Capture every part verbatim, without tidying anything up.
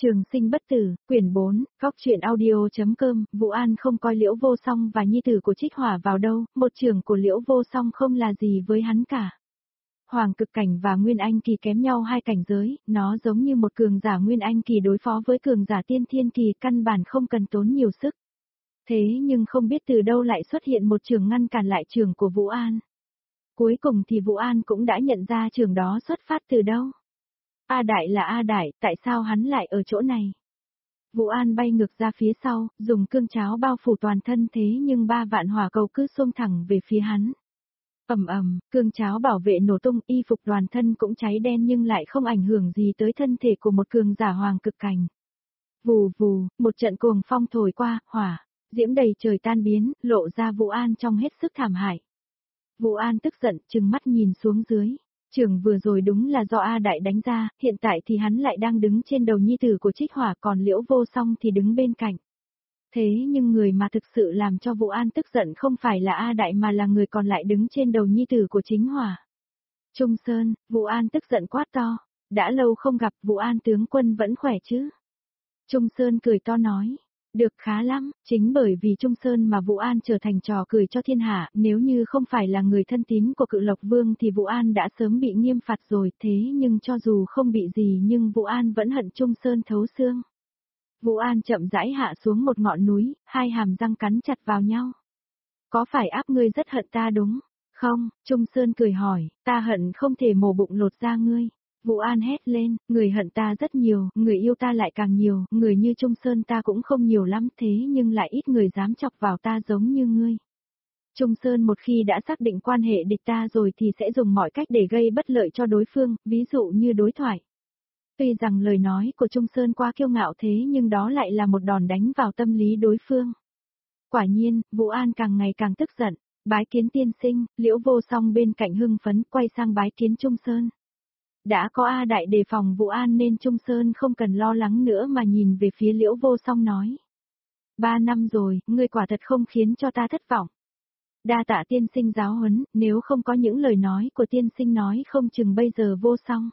Trường sinh bất tử, quyển bốn, góc truyện audio.com, Vũ An không coi Liễu Vô Song và nhi tử của Trích Hỏa vào đâu, một trưởng của Liễu Vô Song không là gì với hắn cả. Hoàng cực cảnh và Nguyên Anh kỳ kém nhau hai cảnh giới, nó giống như một cường giả Nguyên Anh kỳ đối phó với cường giả tiên thiên kỳ, căn bản không cần tốn nhiều sức. Thế nhưng không biết từ đâu lại xuất hiện một trường ngăn cản lại trường của Vũ An. Cuối cùng thì Vũ An cũng đã nhận ra trường đó xuất phát từ đâu. A Đại là A Đại, tại sao hắn lại ở chỗ này? Vũ An bay ngược ra phía sau, dùng cương cháo bao phủ toàn thân thế nhưng ba vạn hỏa cầu cứ xông thẳng về phía hắn. Ầm ầm, cương cháo bảo vệ nổ tung, y phục toàn thân cũng cháy đen nhưng lại không ảnh hưởng gì tới thân thể của một cường giả hoàng cực cảnh. Vù vù, một trận cuồng phong thổi qua, hỏa, diễm đầy trời tan biến, lộ ra Vũ An trong hết sức thảm hại. Vũ An tức giận, trừng mắt nhìn xuống dưới. Trường vừa rồi đúng là do A Đại đánh ra, hiện tại thì hắn lại đang đứng trên đầu nhi tử của Trích Hỏa, còn Liễu Vô Song thì đứng bên cạnh. Thế nhưng người mà thực sự làm cho Vũ An tức giận không phải là A Đại mà là người còn lại đứng trên đầu nhi tử của Chính Hỏa. Trung Sơn, Vũ An tức giận quát to, đã lâu không gặp, Vũ An tướng quân vẫn khỏe chứ? Trung Sơn cười to nói. Được khá lắm, chính bởi vì Trung Sơn mà Vũ An trở thành trò cười cho thiên hạ, nếu như không phải là người thân tín của Cự Lộc Vương thì Vũ An đã sớm bị nghiêm phạt rồi, thế nhưng cho dù không bị gì nhưng Vũ An vẫn hận Trung Sơn thấu xương. Vũ An chậm rãi hạ xuống một ngọn núi, hai hàm răng cắn chặt vào nhau. Có phải áp ngươi rất hận ta đúng không? Trung Sơn cười hỏi, ta hận không thể mổ bụng lột da ngươi. Vũ An hét lên, người hận ta rất nhiều, người yêu ta lại càng nhiều, người như Trung Sơn ta cũng không nhiều lắm thế nhưng lại ít người dám chọc vào ta giống như ngươi. Trung Sơn một khi đã xác định quan hệ địch ta rồi thì sẽ dùng mọi cách để gây bất lợi cho đối phương, ví dụ như đối thoại. Tuy rằng lời nói của Trung Sơn quá kiêu ngạo thế nhưng đó lại là một đòn đánh vào tâm lý đối phương. Quả nhiên, Vũ An càng ngày càng tức giận, bái kiến tiên sinh, Liễu Vô Song bên cạnh hưng phấn quay sang bái kiến Trung Sơn. Đã có A Đại đề phòng Vũ An nên Trung Sơn không cần lo lắng nữa mà nhìn về phía Liễu Vô Song nói. Ba năm rồi, ngươi quả thật không khiến cho ta thất vọng. Đa tạ tiên sinh giáo huấn, nếu không có những lời nói của tiên sinh nói không chừng bây giờ Vô Song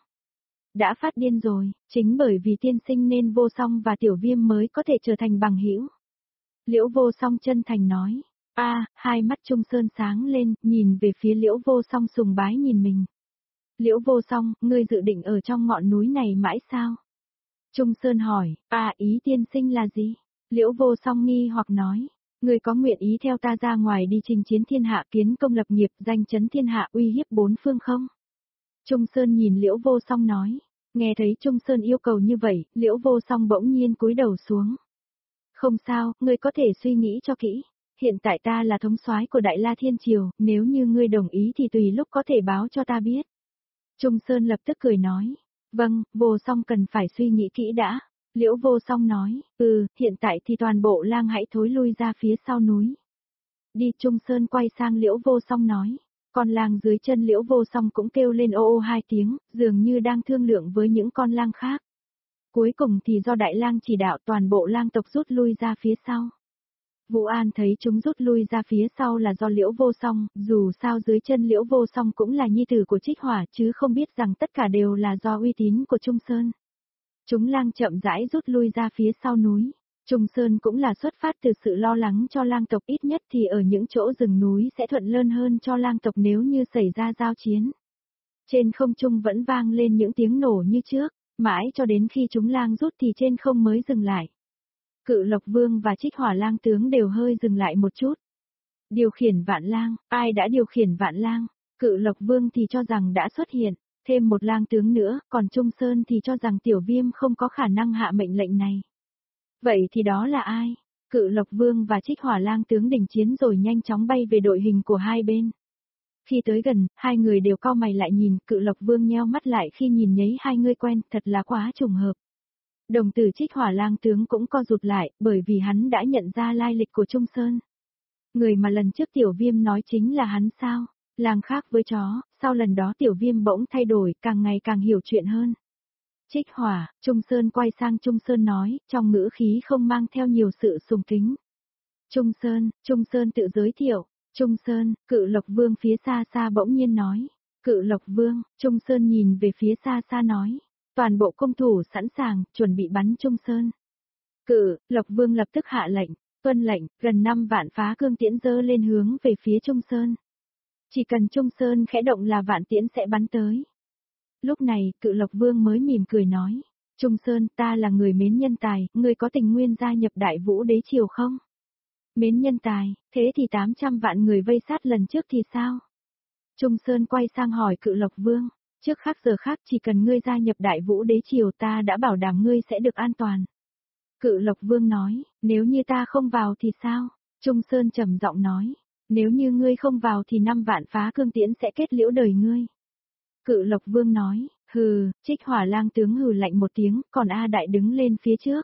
đã phát điên rồi, chính bởi vì tiên sinh nên Vô Song và Tiểu Viêm mới có thể trở thành bằng hữu. Liễu Vô Song chân thành nói. A, hai mắt Trung Sơn sáng lên, nhìn về phía Liễu Vô Song sùng bái nhìn mình. Liễu Vô Song, ngươi dự định ở trong ngọn núi này mãi sao? Trung Sơn hỏi, à ý tiên sinh là gì? Liễu Vô Song nghi hoặc nói, ngươi có nguyện ý theo ta ra ngoài đi chinh chiến thiên hạ kiến công lập nghiệp danh chấn thiên hạ uy hiếp bốn phương không? Trung Sơn nhìn Liễu Vô Song nói, nghe thấy Trung Sơn yêu cầu như vậy, Liễu Vô Song bỗng nhiên cúi đầu xuống. Không sao, ngươi có thể suy nghĩ cho kỹ. Hiện tại ta là thống soái của Đại La Thiên Triều, nếu như ngươi đồng ý thì tùy lúc có thể báo cho ta biết. Trung Sơn lập tức cười nói, vâng, Vô Song cần phải suy nghĩ kỹ đã. Liễu Vô Song nói, ừ, hiện tại thì toàn bộ lang hãy thối lui ra phía sau núi. Đi. Trung Sơn quay sang Liễu Vô Song nói, con lang dưới chân Liễu Vô Song cũng kêu lên ô ô hai tiếng, dường như đang thương lượng với những con lang khác. Cuối cùng thì do Đại Lang chỉ đạo toàn bộ lang tộc rút lui ra phía sau. Vũ An thấy chúng rút lui ra phía sau là do Liễu Vô Song, dù sao dưới chân Liễu Vô Song cũng là nhi tử của Trích Hỏa chứ không biết rằng tất cả đều là do uy tín của Trung Sơn. Chúng lang chậm rãi rút lui ra phía sau núi. Trung Sơn cũng là xuất phát từ sự lo lắng cho lang tộc, ít nhất thì ở những chỗ rừng núi sẽ thuận lợi hơn cho lang tộc nếu như xảy ra giao chiến. Trên không trung vẫn vang lên những tiếng nổ như trước, mãi cho đến khi chúng lang rút thì trên không mới dừng lại. Cự Lộc Vương và Trích Hỏa lang tướng đều hơi dừng lại một chút. Điều khiển vạn lang, ai đã điều khiển vạn lang? Cự Lộc Vương thì cho rằng đã xuất hiện, thêm một lang tướng nữa, còn Trung Sơn thì cho rằng Tiểu Viêm không có khả năng hạ mệnh lệnh này. Vậy thì đó là ai? Cự Lộc Vương và Trích Hỏa lang tướng đình chiến rồi nhanh chóng bay về đội hình của hai bên. Khi tới gần, hai người đều cau mày lại nhìn, Cự Lộc Vương nheo mắt lại khi nhìn thấy hai người quen, thật là quá trùng hợp. Đồng tử Trích Hỏa lang tướng cũng co rụt lại, bởi vì hắn đã nhận ra lai lịch của Trung Sơn. Người mà lần trước Tiểu Viêm nói chính là hắn sao? Lang khác với chó, sau lần đó Tiểu Viêm bỗng thay đổi, càng ngày càng hiểu chuyện hơn. Trích Hỏa, Trung Sơn quay sang Trung Sơn nói, trong ngữ khí không mang theo nhiều sự sùng kính. Trung Sơn, Trung Sơn tự giới thiệu. Trung Sơn, Cự Lộc Vương phía xa xa bỗng nhiên nói. Cự Lộc Vương, Trung Sơn nhìn về phía xa xa nói. Toàn bộ cung thủ sẵn sàng, chuẩn bị bắn Trung Sơn. Cự, Lộc Vương lập tức hạ lệnh, tuân lệnh, gần năm vạn phá cương tiễn dơ lên hướng về phía Trung Sơn. Chỉ cần Trung Sơn khẽ động là vạn tiễn sẽ bắn tới. Lúc này, Cự Lộc Vương mới mỉm cười nói, Trung Sơn, ta là người mến nhân tài, ngươi có tình nguyên gia nhập Đại Vũ Đế Triều không? Mến nhân tài, thế thì tám trăm vạn người vây sát lần trước thì sao? Trung Sơn quay sang hỏi Cự Lộc Vương, trước khác giờ khác chỉ cần ngươi gia nhập Đại Vũ Đế Triều ta đã bảo đảm ngươi sẽ được an toàn. Cự Lộc Vương nói, nếu như ta không vào thì sao? Trung Sơn trầm giọng nói, nếu như ngươi không vào thì năm vạn phá cương tiễn sẽ kết liễu đời ngươi. Cự Lộc Vương nói, hừ, Trích Hỏa Lang tướng hừ lạnh một tiếng, còn A Đại đứng lên phía trước.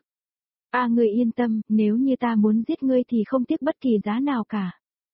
A ngươi yên tâm, nếu như ta muốn giết ngươi thì không tiếc bất kỳ giá nào cả.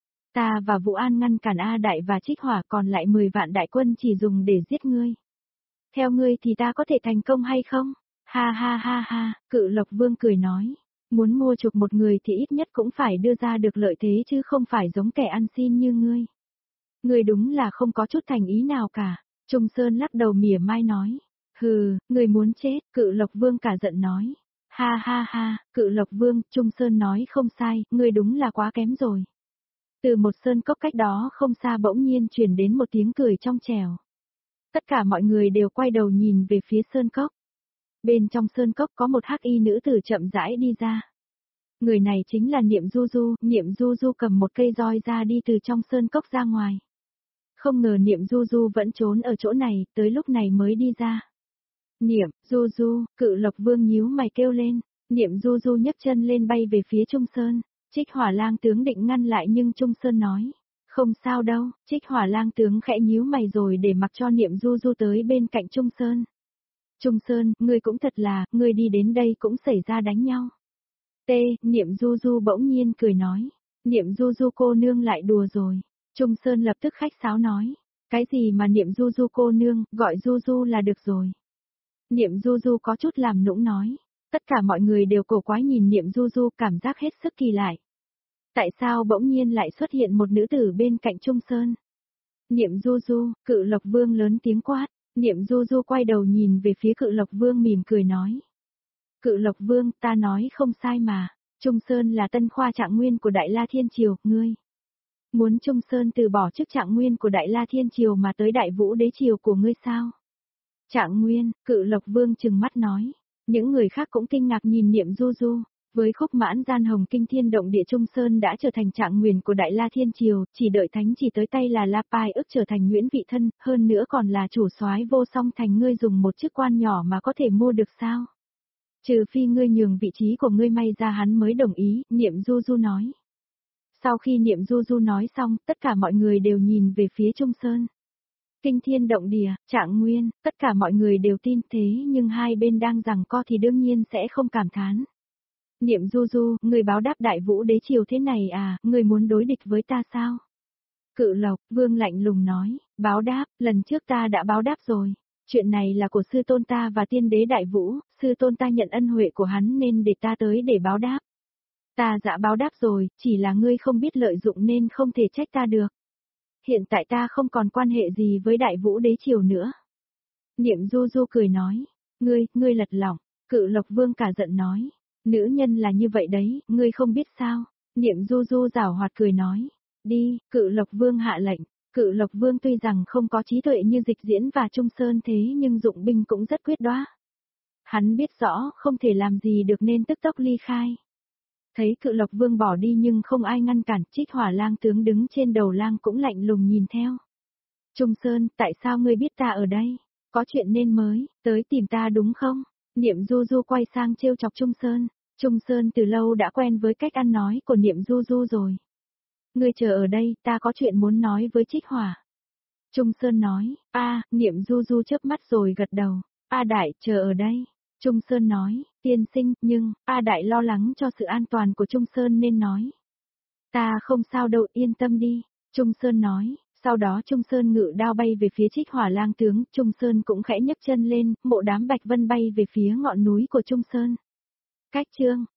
Ta và Vũ An ngăn cản A Đại và Trích Hỏa, còn lại mười vạn đại quân chỉ dùng để giết ngươi. Theo ngươi thì ta có thể thành công hay không? Ha ha ha ha, Cự Lộc Vương cười nói. Muốn mua chuộc một người thì ít nhất cũng phải đưa ra được lợi thế chứ không phải giống kẻ ăn xin như ngươi. Ngươi đúng là không có chút thành ý nào cả. Trung Sơn lắc đầu mỉa mai nói. Hừ, ngươi muốn chết, Cự Lộc Vương cả giận nói. Ha ha ha, Cự Lộc Vương, Trung Sơn nói không sai, ngươi đúng là quá kém rồi. Từ một sơn cốc cách đó không xa bỗng nhiên truyền đến một tiếng cười trong trẻo. Tất cả mọi người đều quay đầu nhìn về phía sơn cốc. Bên trong sơn cốc có một hắc y nữ tử chậm rãi đi ra. Người này chính là Niệm Du Du, Niệm Du Du cầm một cây roi ra đi từ trong sơn cốc ra ngoài. Không ngờ Niệm Du Du vẫn trốn ở chỗ này, tới lúc này mới đi ra. Niệm, Du Du, Cự Lộc Vương nhíu mày kêu lên, Niệm Du Du nhấc chân lên bay về phía Trung Sơn. Trích Hỏa Lang tướng định ngăn lại nhưng Trung Sơn nói, không sao đâu, Trích Hỏa Lang tướng khẽ nhíu mày rồi để mặc cho Niệm Du Du tới bên cạnh Trung Sơn. Trung Sơn, ngươi cũng thật là, ngươi đi đến đây cũng xảy ra đánh nhau. T, Niệm Du Du bỗng nhiên cười nói, Niệm Du Du cô nương lại đùa rồi. Trung Sơn lập tức khách sáo nói, cái gì mà Niệm Du Du cô nương, gọi Du Du là được rồi. Niệm Du Du có chút làm nũng nói, tất cả mọi người đều cổ quái nhìn Niệm Du Du cảm giác hết sức kỳ lạ. Tại sao bỗng nhiên lại xuất hiện một nữ tử bên cạnh Trung Sơn? Niệm Du Du, Cự Lộc Vương lớn tiếng quát, Niệm Du Du quay đầu nhìn về phía Cự Lộc Vương mỉm cười nói. Cự Lộc Vương, ta nói không sai mà, Trung Sơn là tân khoa trạng nguyên của Đại La Thiên Triều, ngươi. Muốn Trung Sơn từ bỏ chức trạng nguyên của Đại La Thiên Triều mà tới Đại Vũ Đế Triều của ngươi sao? Trạng nguyên, Cự Lộc Vương trừng mắt nói. Những người khác cũng kinh ngạc nhìn Niệm Du Du. Với khúc mãn gian hồng kinh thiên động địa Trung Sơn đã trở thành trạng nguyên của Đại La Thiên Triều, chỉ đợi thánh chỉ tới tay là La Pai ức trở thành Nguyễn Vị Thân, hơn nữa còn là chủ soái Vô Song Thành, ngươi dùng một chức quan nhỏ mà có thể mua được sao? Trừ phi ngươi nhường vị trí của ngươi may ra hắn mới đồng ý, Niệm Du Du nói. Sau khi Niệm Du Du nói xong, tất cả mọi người đều nhìn về phía Trung Sơn. Kinh thiên động địa, trạng nguyên, tất cả mọi người đều tin thế nhưng hai bên đang giằng co thì đương nhiên sẽ không cảm thán. Niệm Du Du, người báo đáp Đại Vũ Đế Triều thế này à, người muốn đối địch với ta sao? Cự Lộc, Vương lạnh lùng nói, báo đáp, lần trước ta đã báo đáp rồi. Chuyện này là của sư tôn ta và tiên đế Đại Vũ, sư tôn ta nhận ân huệ của hắn nên để ta tới để báo đáp. Ta đã báo đáp rồi, chỉ là ngươi không biết lợi dụng nên không thể trách ta được. Hiện tại ta không còn quan hệ gì với Đại Vũ Đế Triều nữa. Niệm Du Du cười nói, ngươi, ngươi lật lỏng, Cự Lộc Vương cả giận nói, nữ nhân là như vậy đấy, ngươi không biết sao. Niệm Du Du giảo hoạt cười nói, đi, Cự Lộc Vương hạ lệnh. Cự Lộc Vương tuy rằng không có trí tuệ như Dịch Diễn và Trung Sơn thế nhưng dụng binh cũng rất quyết đoán. Hắn biết rõ không thể làm gì được nên tức tốc ly khai. Thấy Cự Lộc Vương bỏ đi nhưng không ai ngăn cản, Trích Hỏa Lang tướng đứng trên đầu lang cũng lạnh lùng nhìn theo. Trung Sơn, tại sao ngươi biết ta ở đây? Có chuyện nên mới, tới tìm ta đúng không? Niệm Du Du quay sang trêu chọc Trung Sơn. Trung Sơn từ lâu đã quen với cách ăn nói của Niệm Du Du rồi. Ngươi chờ ở đây, ta có chuyện muốn nói với Trích Hỏa. Trung Sơn nói, a, Niệm Du Du chớp mắt rồi gật đầu, A Đại, chờ ở đây. Trung Sơn nói, tiên sinh, nhưng, A Đại lo lắng cho sự an toàn của Trung Sơn nên nói. Ta không sao đâu, yên tâm đi. Trung Sơn nói, sau đó Trung Sơn ngự đao bay về phía Trích Hỏa Lang tướng, Trung Sơn cũng khẽ nhấc chân lên, mộ đám bạch vân bay về phía ngọn núi của Trung Sơn. Cách chương